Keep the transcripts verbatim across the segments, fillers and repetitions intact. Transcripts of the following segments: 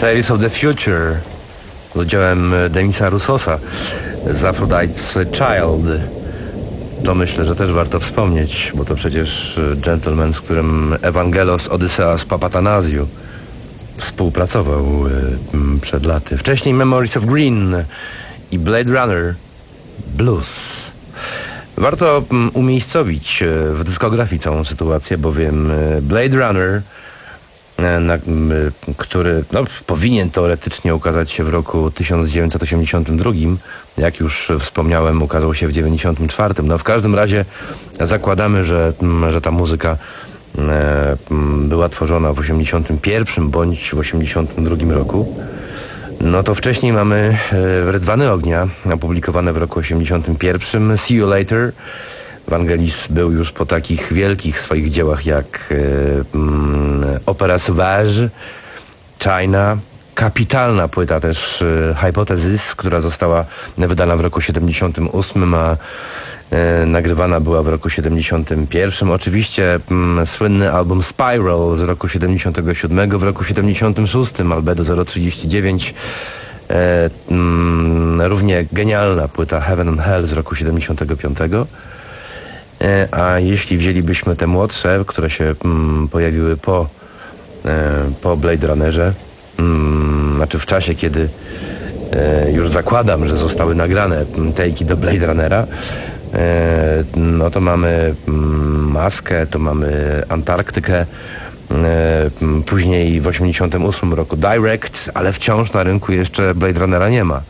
Tales of the Future z udziałem Denisa Russosa z Aphrodite's Child. To myślę, że też warto wspomnieć, bo to przecież gentleman, z którym Evangelos Odysseas Papatanasiou współpracował przed laty. Wcześniej Memories of Green i Blade Runner Blues. Warto umiejscowić w dyskografii całą sytuację, bowiem Blade Runner, na, który no, powinien teoretycznie ukazać się w roku tysiąc dziewięćset osiemdziesiątym drugim, jak już wspomniałem, ukazał się w dziewięćdziesiątym czwartym. No w każdym razie zakładamy, że, że ta muzyka była tworzona w osiemdziesiątym pierwszym bądź w osiemdziesiątym drugim roku. No to wcześniej mamy Rydwany Ognia, opublikowane w roku osiemdziesiątym pierwszym, See You Later. Vangelis był już po takich wielkich swoich dziełach jak um, Opera Sauvage, China, kapitalna płyta też e, Hypothesis, która została wydana w roku siedemdziesiątym ósmym, a e, nagrywana była w roku siedemdziesiątym pierwszym. Oczywiście m, słynny album Spiral z roku siedemdziesiątego siódmego, w roku siedemdziesiątym szóstym Albedo zero trzydzieści dziewięć. E, m, równie genialna płyta Heaven and Hell z roku siedemdziesiątego piątego. A jeśli wzięlibyśmy te młodsze, które się mm, pojawiły po, e, po Blade Runnerze, mm, znaczy w czasie, kiedy e, już zakładam, że zostały nagrane tejki do Blade Runnera, e, no to mamy mm, Maskę, to mamy Antarktykę, e, później w osiemdziesiątym ósmym roku Direct, ale wciąż na rynku jeszcze Blade Runnera nie ma.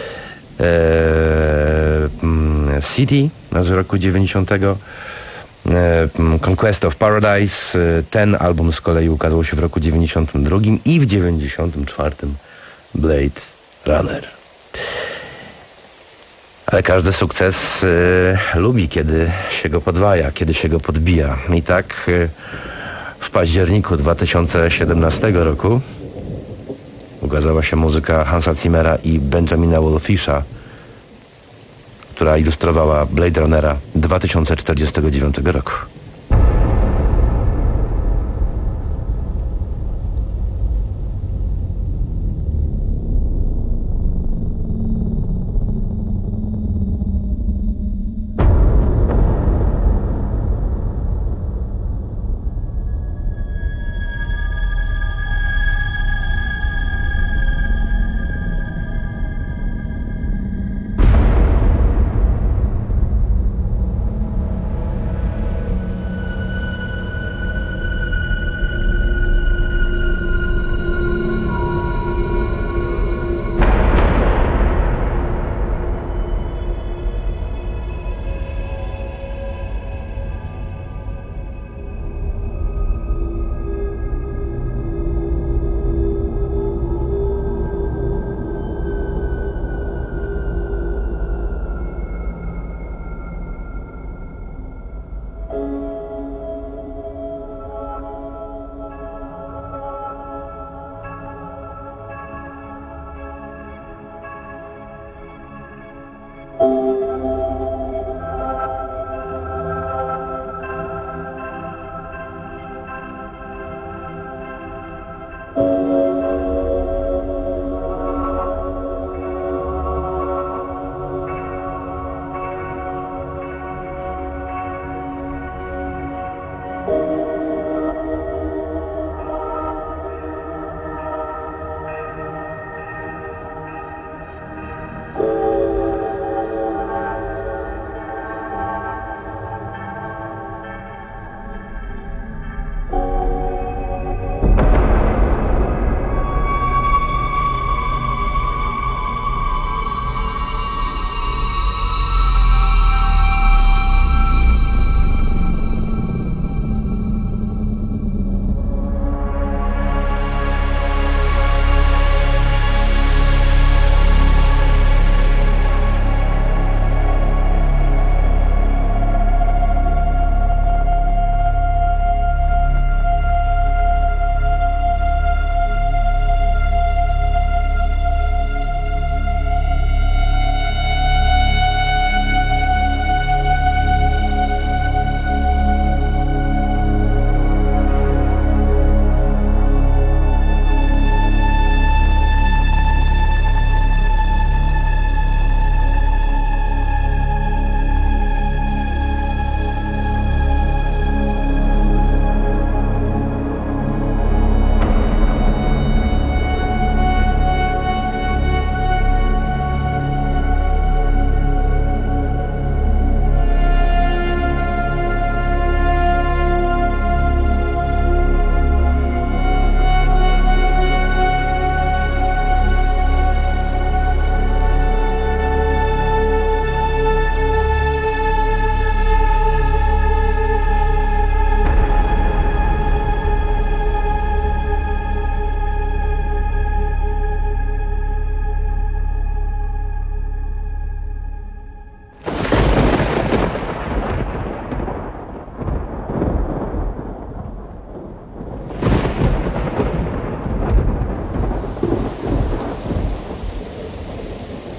City z roku dziewięćdziesiątego, Conquest of Paradise. Ten album z kolei ukazał się w roku dziewięćdziesiątym drugim i w dziewięćdziesiątym czwartym Blade Runner. Ale każdy sukces y, lubi, kiedy się go podwaja, kiedy się go podbija. I tak y, w październiku dwa tysiące siedemnastego roku ukazała się muzyka Hansa Zimmera i Benjamina Wolfisha, która ilustrowała Blade Runnera dwa tysiące czterdziestego dziewiątego roku.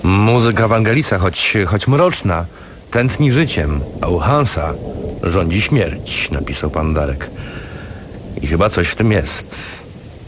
Muzyka Vangelisa, choć, choć mroczna, tętni życiem, a u Hansa rządzi śmierć, napisał pan Darek. I chyba coś w tym jest.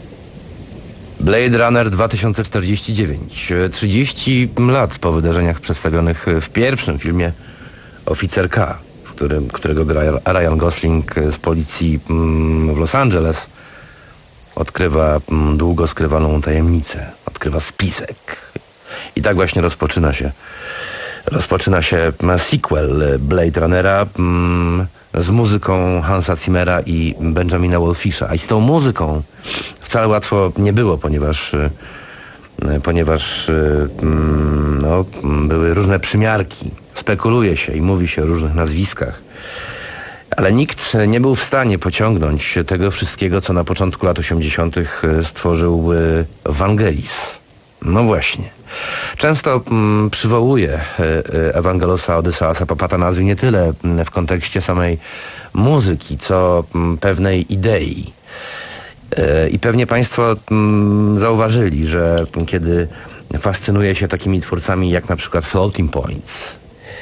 Blade Runner dwa tysiące czterdzieści dziewięć. trzydzieści lat po wydarzeniach przedstawionych w pierwszym filmie Oficer K, w którym, którego gra Ryan Gosling z policji w Los Angeles, odkrywa długo skrywaną tajemnicę. Odkrywa spisek. I tak właśnie rozpoczyna się rozpoczyna się sequel Blade Runnera mm, z muzyką Hansa Zimmera i Benjamina Wolfisha. A i z tą muzyką wcale łatwo nie było, ponieważ y, ponieważ y, mm, no, były różne przymiarki. Spekuluje się i mówi się o różnych nazwiskach. Ale nikt nie był w stanie pociągnąć tego wszystkiego, co na początku lat osiemdziesiątych stworzył Vangelis. No właśnie. Często mm, przywołuje y, Evangelosa Odysseasa Papathanasy nie tyle w kontekście samej muzyki, co m, pewnej idei. Y, I pewnie państwo m, zauważyli, że kiedy fascynuje się takimi twórcami jak na przykład Floating Points,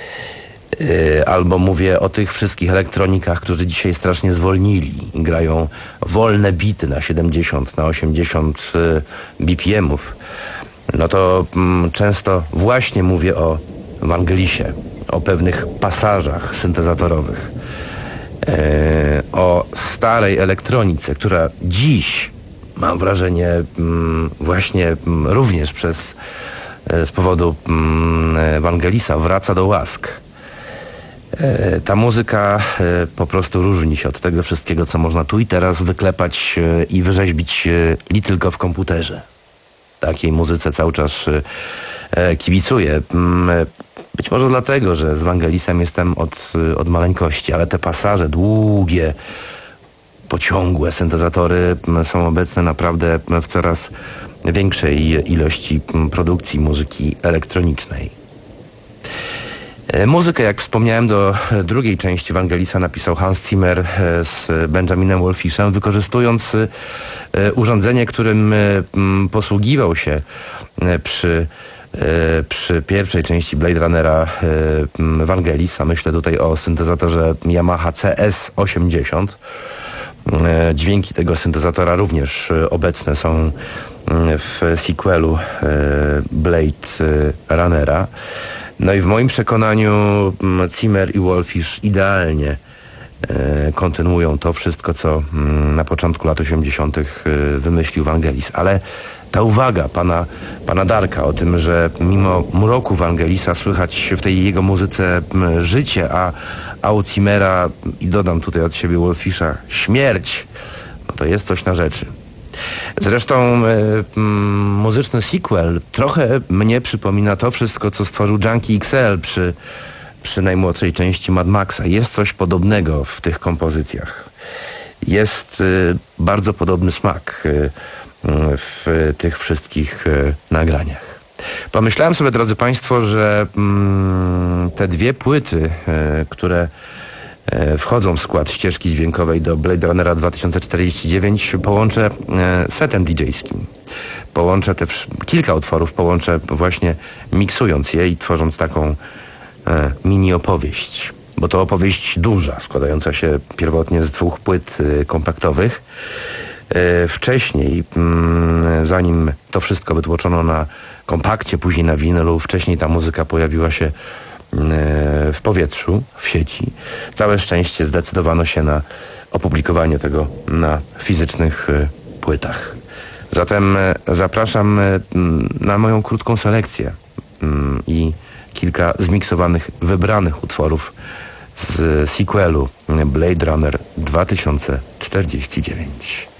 y, albo mówię o tych wszystkich elektronikach, którzy dzisiaj strasznie zwolnili i grają wolne bity na siedemdziesiąt, na osiemdziesiąt y, B P M-ów, no to mm, często właśnie mówię o Vangelisie, o pewnych pasażach syntezatorowych, e, o starej elektronice, która dziś, mam wrażenie, mm, właśnie mm, również przez, e, z powodu mm, Vangelisa wraca do łask. E, ta muzyka e, po prostu różni się od tego wszystkiego, co można tu i teraz wyklepać e, i wyrzeźbić e, li tylko w komputerze. Takiej muzyce cały czas e, kibicuję. Być może dlatego, że z Vangelisem jestem od, od maleńkości, ale te pasaże długie, pociągłe syntezatory są obecne naprawdę w coraz większej ilości produkcji muzyki elektronicznej. Muzykę, jak wspomniałem, do drugiej części Vangelisa napisał Hans Zimmer z Benjaminem Wolfishem, wykorzystując urządzenie, którym posługiwał się przy, przy pierwszej części Blade Runnera Vangelisa. Myślę tutaj o syntezatorze Yamaha C S osiemdziesiąt. Dźwięki tego syntezatora również obecne są w sequelu Blade Runnera. No i w moim przekonaniu Zimmer i Wolfish idealnie e, kontynuują to wszystko, co m, na początku lat osiemdziesiątych e, wymyślił Vangelis. Ale ta uwaga pana, pana Darka o tym, że mimo mroku Vangelisa słychać w tej jego muzyce m, życie, a, a u Zimmera, i dodam tutaj od siebie Wolfisha, śmierć, no to jest coś na rzeczy. Zresztą y, y, muzyczny sequel trochę mnie przypomina to wszystko, co stworzył Junkie X L przy, przy najmłodszej części Mad Maxa. Jest coś podobnego w tych kompozycjach. Jest y, bardzo podobny smak y, y, w tych wszystkich y, nagraniach. Pomyślałem sobie, drodzy państwo, że y, te dwie płyty, y, które wchodzą w skład ścieżki dźwiękowej do Blade Runnera dwa tysiące czterdzieści dziewięć, połączę setem didżejskim. Połączę te kilka utworów, połączę właśnie miksując je i tworząc taką e, mini opowieść. Bo to opowieść duża, składająca się pierwotnie z dwóch płyt e, kompaktowych. E, wcześniej, mm, zanim to wszystko wytłoczono na kompakcie, później na winylu, wcześniej ta muzyka pojawiła się w powietrzu, w sieci. Całe szczęście zdecydowano się na opublikowanie tego na fizycznych płytach. Zatem zapraszam na moją krótką selekcję i kilka zmiksowanych, wybranych utworów z sequelu Blade Runner dwa tysiące czterdzieści dziewięć.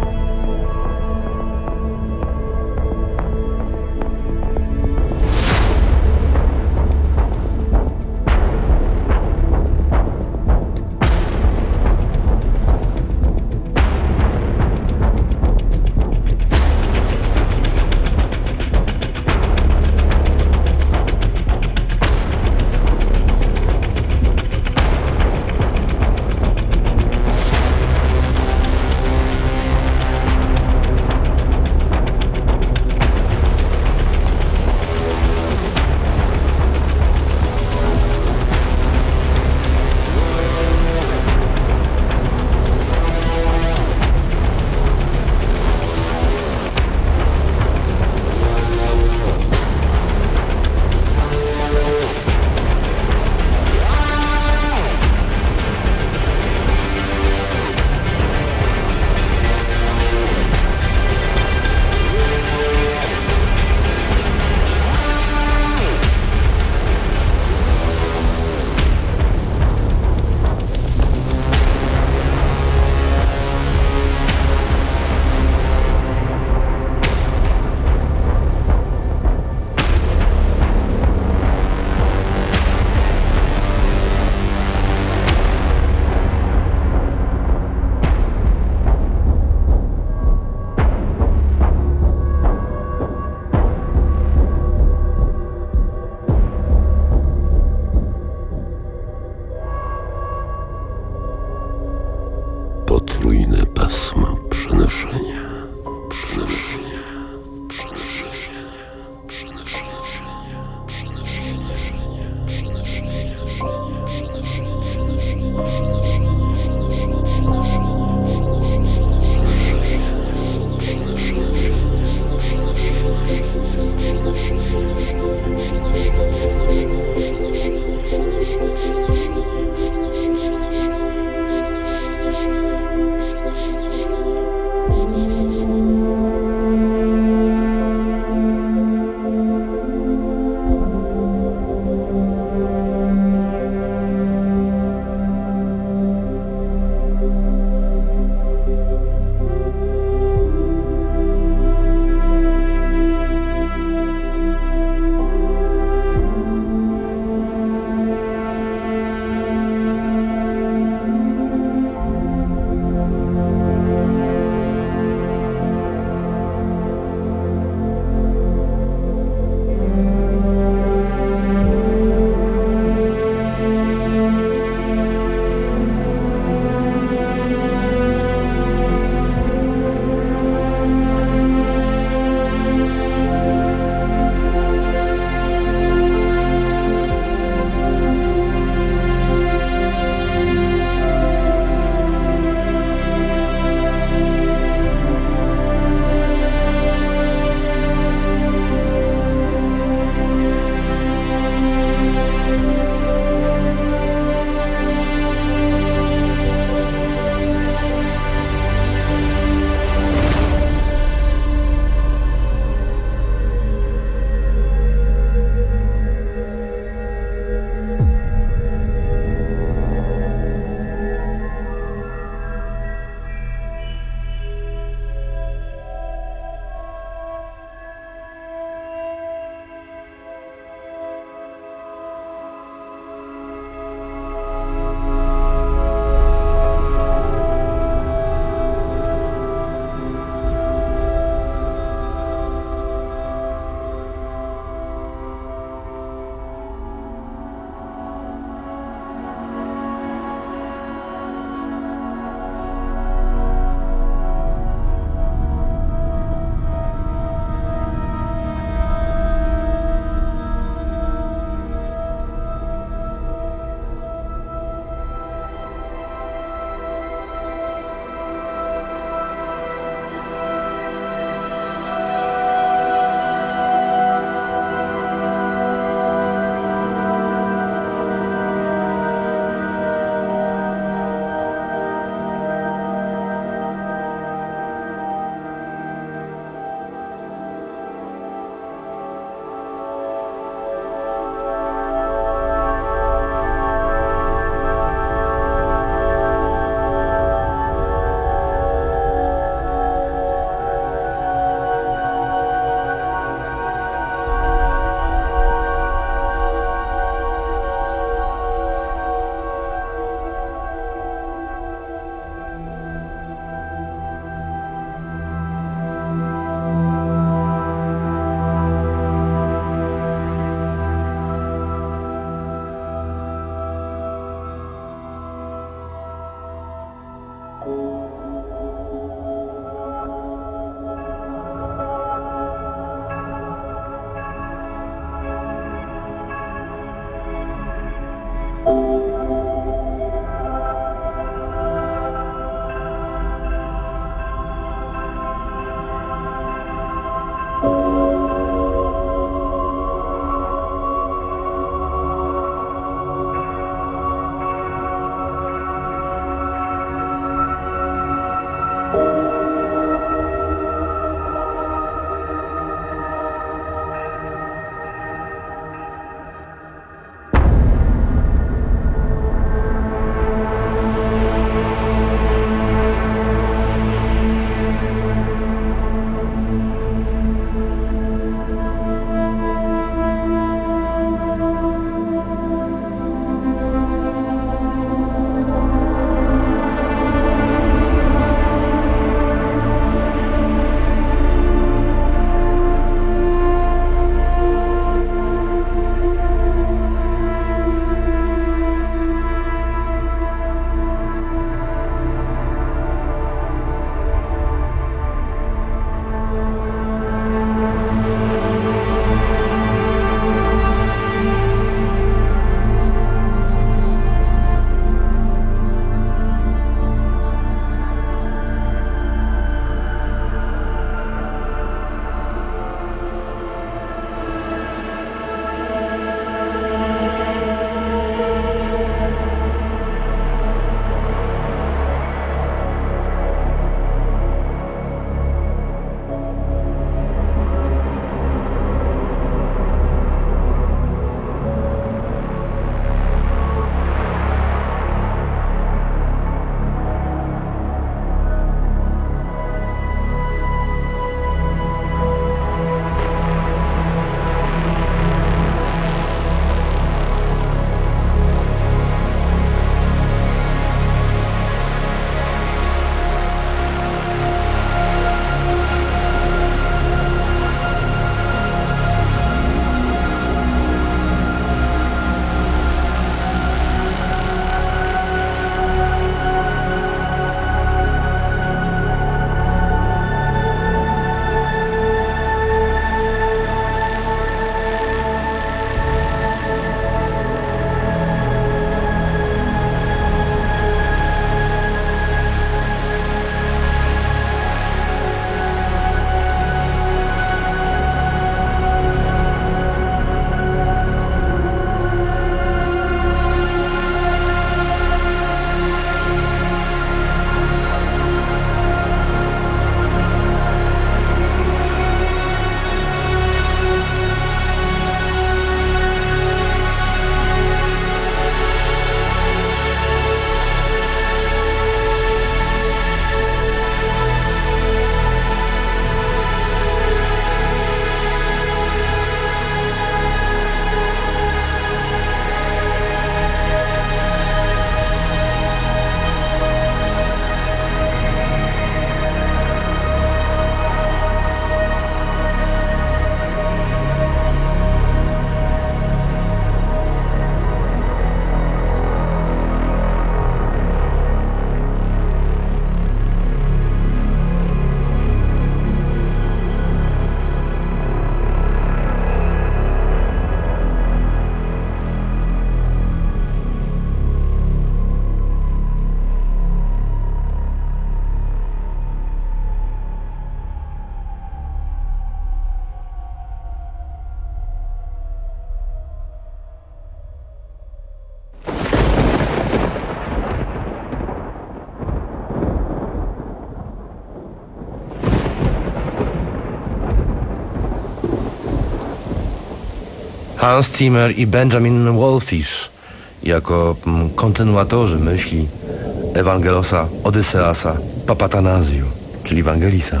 Hans Zimmer i Benjamin Wallfisch jako kontynuatorzy myśli Ewangelosa Odyseasa Papatanasiu, czyli Wangelisa.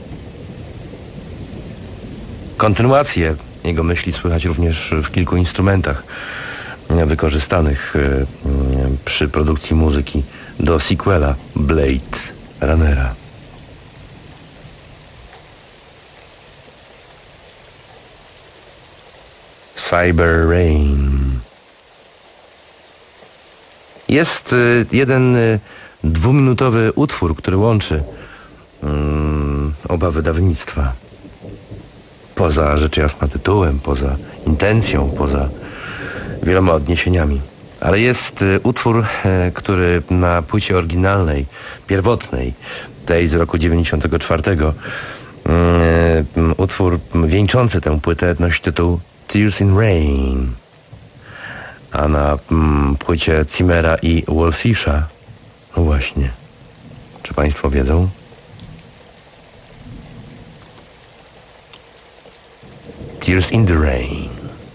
Kontynuację jego myśli słychać również w kilku instrumentach wykorzystanych przy produkcji muzyki do sequela Blade Runnera. Cyber Rain. Jest jeden dwuminutowy utwór, który łączy um, oba wydawnictwa. Poza rzecz jasna tytułem, poza intencją, poza wieloma odniesieniami. Ale jest utwór, który na płycie oryginalnej, pierwotnej, tej z roku dziewięćdziesiątego czwartego, um, utwór wieńczący tę płytę nosi tytuł Tears in Rain. A na mm, płycie Zimmera i Wallfischa, no właśnie, czy Państwo wiedzą? Tears in the Rain.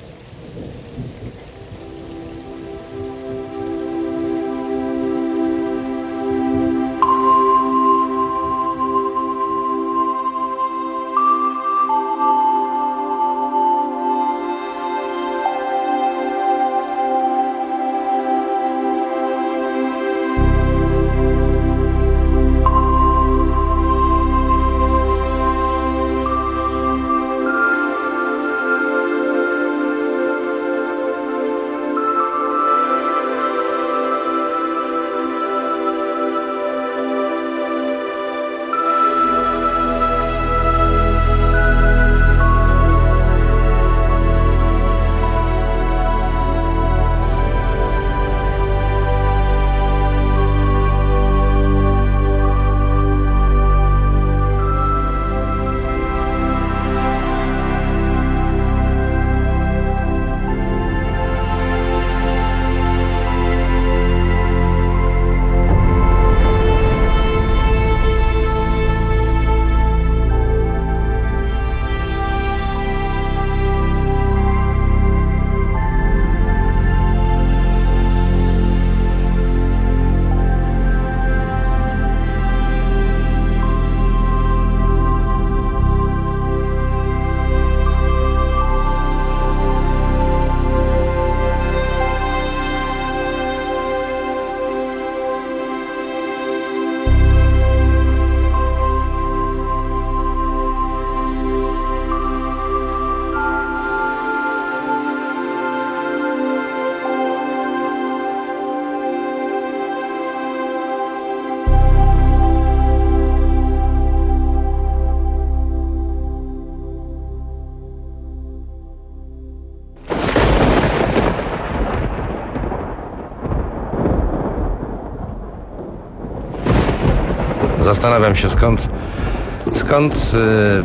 Zastanawiam się, skąd, skąd y,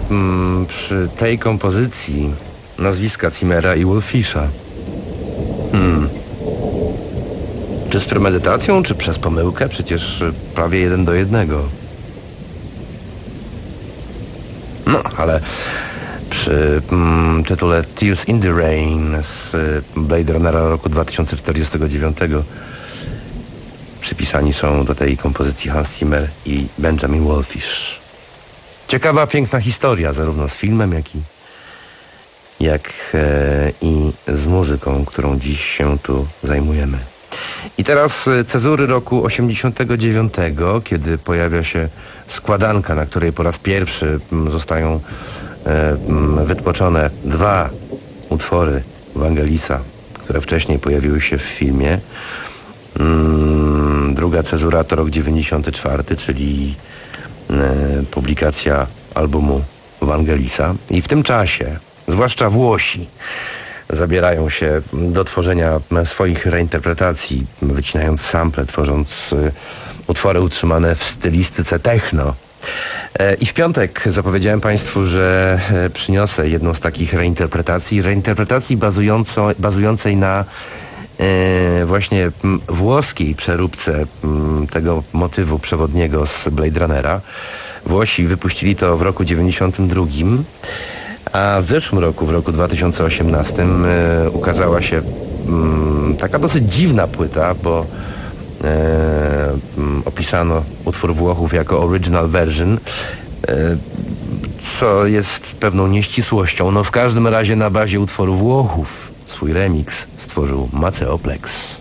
m, przy tej kompozycji nazwiska Zimmera i Wallfischa. Hmm. Czy z premedytacją, czy przez pomyłkę? Przecież prawie jeden do jednego. No, ale przy mm, tytule Tears in the Rain z Blade Runnera roku dwa tysiące czterdziestego dziewiątego przypisani są do tej kompozycji Hans Zimmer i Benjamin Wallfisch. Ciekawa, piękna historia, zarówno z filmem, jak i, jak, e, i z muzyką, którą dziś się tu zajmujemy. I teraz cezury roku osiemdziesiątego dziewiątego, kiedy pojawia się składanka, na której po raz pierwszy zostają e, wytłoczone dwa utwory Wangelisa, które wcześniej pojawiły się w filmie. Mm, druga cezura to rok dziewięćdziesiąty czwarty, czyli e, publikacja albumu Wangelisa. I w tym czasie, zwłaszcza Włosi, zabierają się do tworzenia swoich reinterpretacji, wycinając sample, tworząc y, utwory utrzymane w stylistyce techno. E, I w piątek zapowiedziałem Państwu, że e, przyniosę jedną z takich reinterpretacji, reinterpretacji bazująco, bazującej na e, właśnie m, włoskiej przeróbce m, tego motywu przewodniego z Blade Runnera. Włosi wypuścili to w roku dziewięćdziesiątym drugim. A w zeszłym roku, w roku dwa tysiące osiemnastym, e, ukazała się mm, taka dosyć dziwna płyta, bo e, mm, opisano utwór Włochów jako original version, e, co jest pewną nieścisłością. No w każdym razie na bazie utworu Włochów swój remix stworzył Maceo Plex.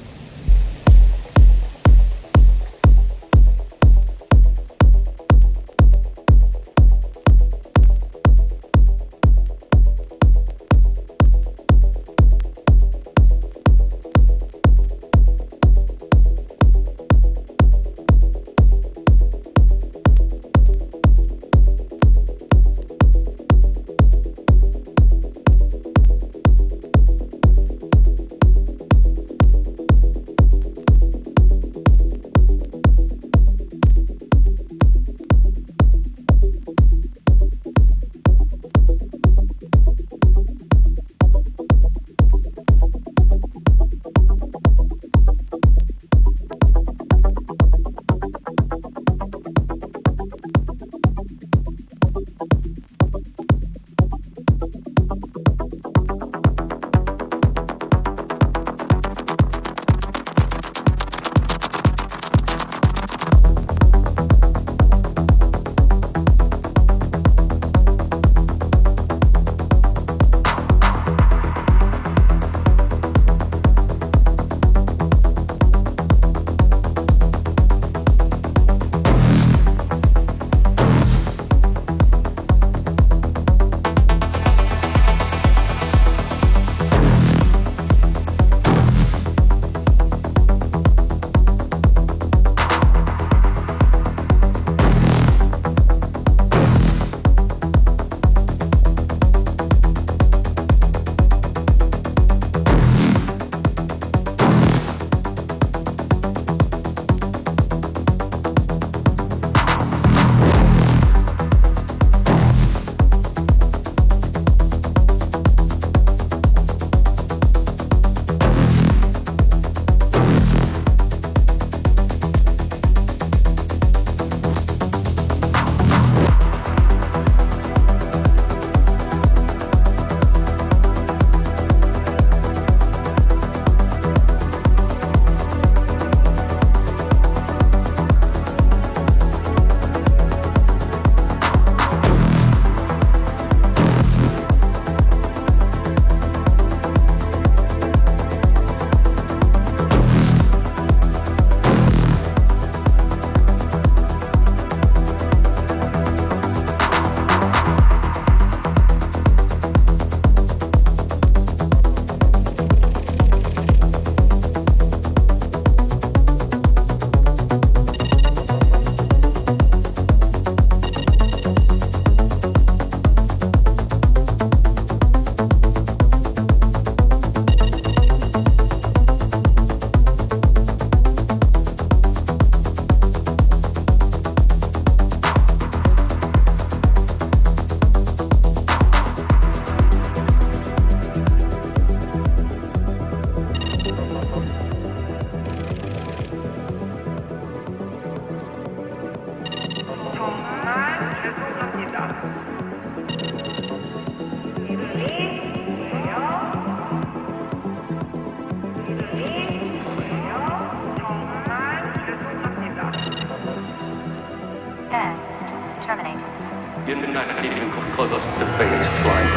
You're not even close to the baseline.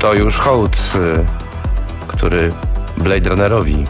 To już hołd, który Blade Runnerowi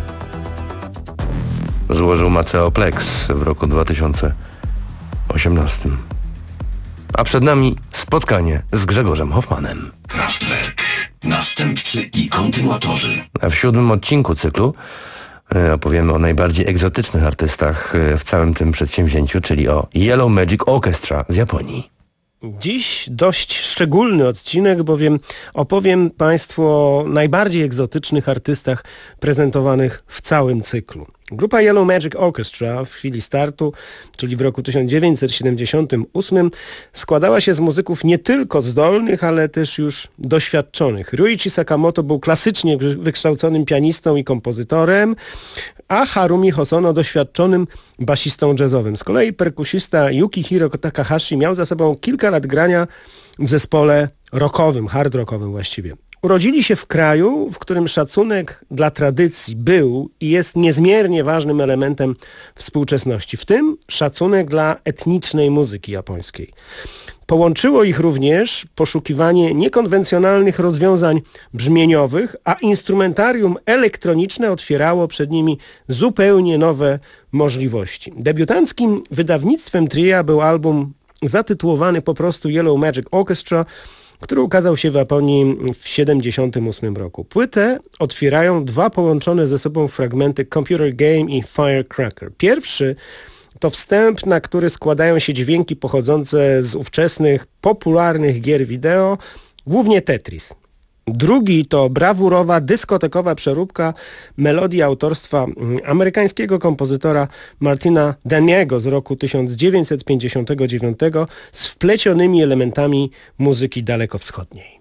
złożył Maceo Plex w roku dwa tysiące osiemnastym. A przed nami spotkanie z Grzegorzem Hoffmanem. Kraftwerk, następcy i kontynuatorzy. A w siódmym odcinku cyklu opowiemy o najbardziej egzotycznych artystach w całym tym przedsięwzięciu, czyli o Yellow Magic Orchestra z Japonii. Dziś dość szczególny odcinek, bowiem opowiem Państwu o najbardziej egzotycznych artystach prezentowanych w całym cyklu. Grupa Yellow Magic Orchestra w chwili startu, czyli w roku tysiąc dziewięćset siedemdziesiątym ósmym, składała się z muzyków nie tylko zdolnych, ale też już doświadczonych. Ryuichi Sakamoto był klasycznie wykształconym pianistą i kompozytorem, a Harumi Hosono doświadczonym basistą jazzowym. Z kolei perkusista Yukihiro Takahashi miał za sobą kilka lat grania w zespole rockowym, hard rockowym właściwie. Urodzili się w kraju, w którym szacunek dla tradycji był i jest niezmiernie ważnym elementem współczesności, w tym szacunek dla etnicznej muzyki japońskiej. Połączyło ich również poszukiwanie niekonwencjonalnych rozwiązań brzmieniowych, a instrumentarium elektroniczne otwierało przed nimi zupełnie nowe możliwości. Debiutanckim wydawnictwem tria był album zatytułowany po prostu Yellow Magic Orchestra, który ukazał się w Japonii w tysiąc dziewięćset siedemdziesiątym ósmym roku. Płytę otwierają dwa połączone ze sobą fragmenty Computer Game i Firecracker. Pierwszy to wstęp, na który składają się dźwięki pochodzące z ówczesnych popularnych gier wideo, głównie Tetris. Drugi to brawurowa, dyskotekowa przeróbka melodii autorstwa amerykańskiego kompozytora Martina Daniego z roku tysiąc dziewięćset pięćdziesiątego dziewiątego z wplecionymi elementami muzyki dalekowschodniej.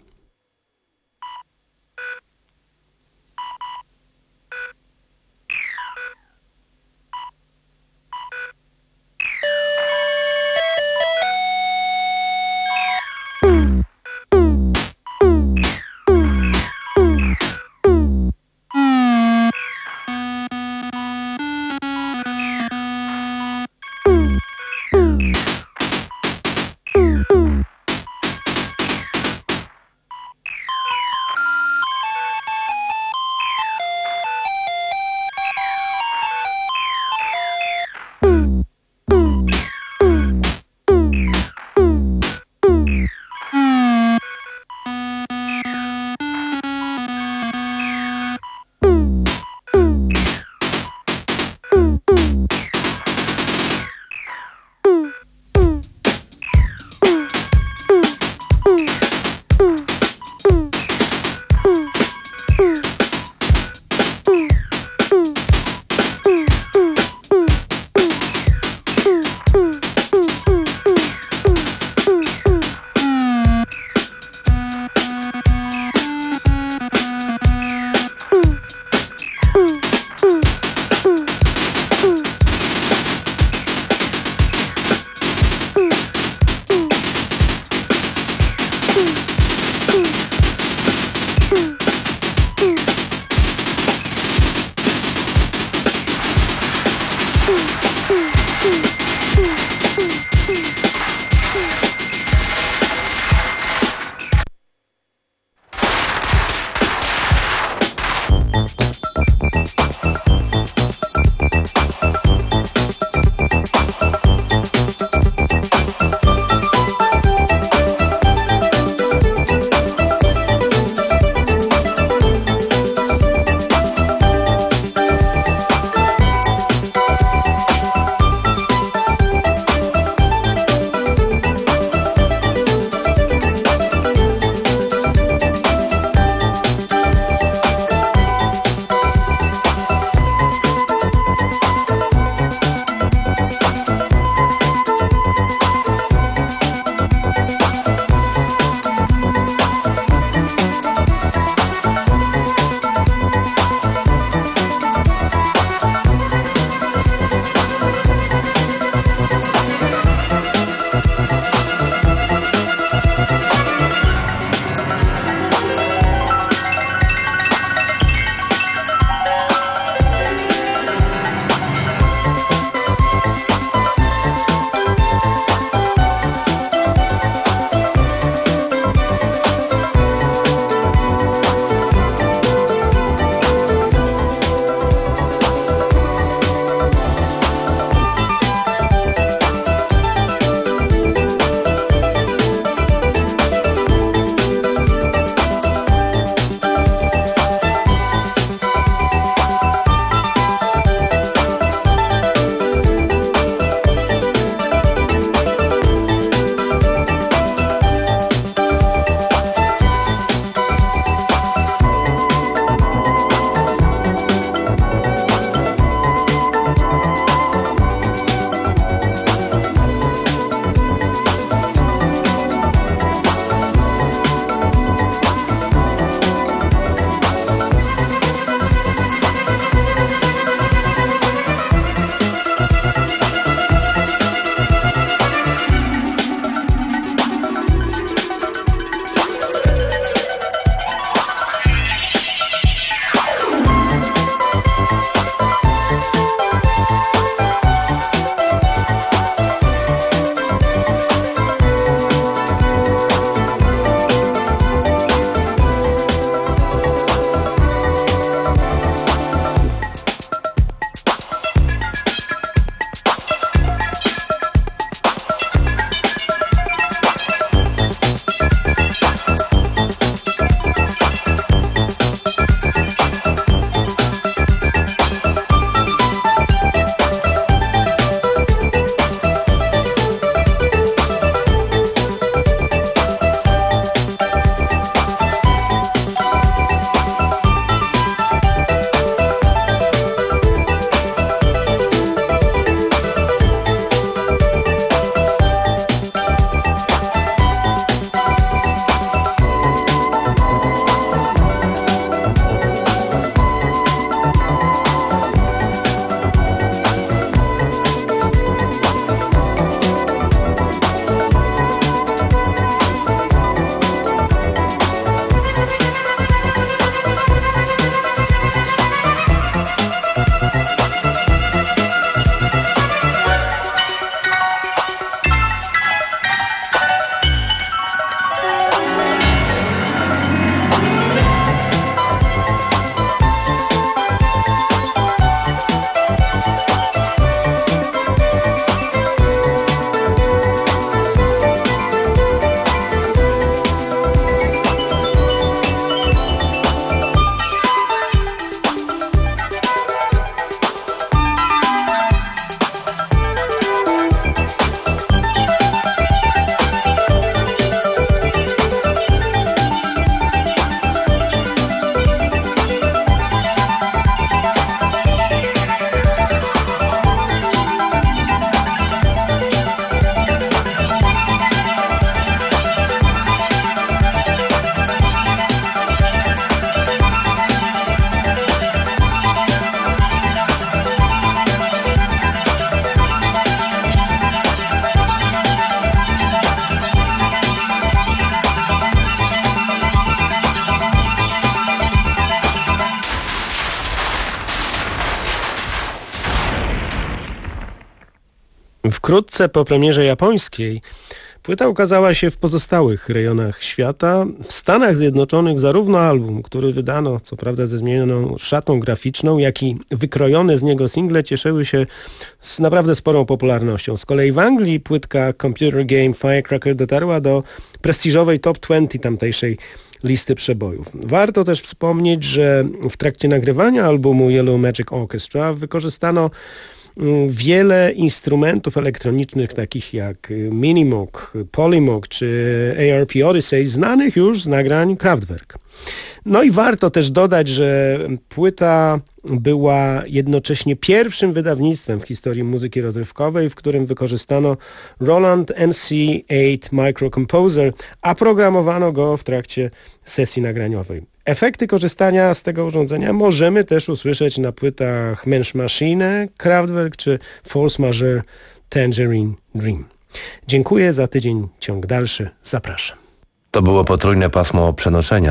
Wkrótce po premierze japońskiej płyta ukazała się w pozostałych rejonach świata. W Stanach Zjednoczonych zarówno album, który wydano co prawda ze zmienioną szatą graficzną, jak i wykrojone z niego single cieszyły się z naprawdę sporą popularnością. Z kolei w Anglii płytka Computer Game Firecracker dotarła do prestiżowej top dwadzieścia tamtejszej listy przebojów. Warto też wspomnieć, że w trakcie nagrywania albumu Yellow Magic Orchestra wykorzystano wiele instrumentów elektronicznych takich jak Minimoog, Polymoog czy A R P Odyssey, znanych już z nagrań Kraftwerk. No i warto też dodać, że płyta była jednocześnie pierwszym wydawnictwem w historii muzyki rozrywkowej, w którym wykorzystano Roland N C osiem Microcomposer, a programowano go w trakcie sesji nagraniowej. Efekty korzystania z tego urządzenia możemy też usłyszeć na płytach Mensch Maschine, Kraftwerk czy Force Majeure Tangerine Dream. Dziękuję, za tydzień ciąg dalszy. Zapraszam. To było potrójne pasmo przenoszenia.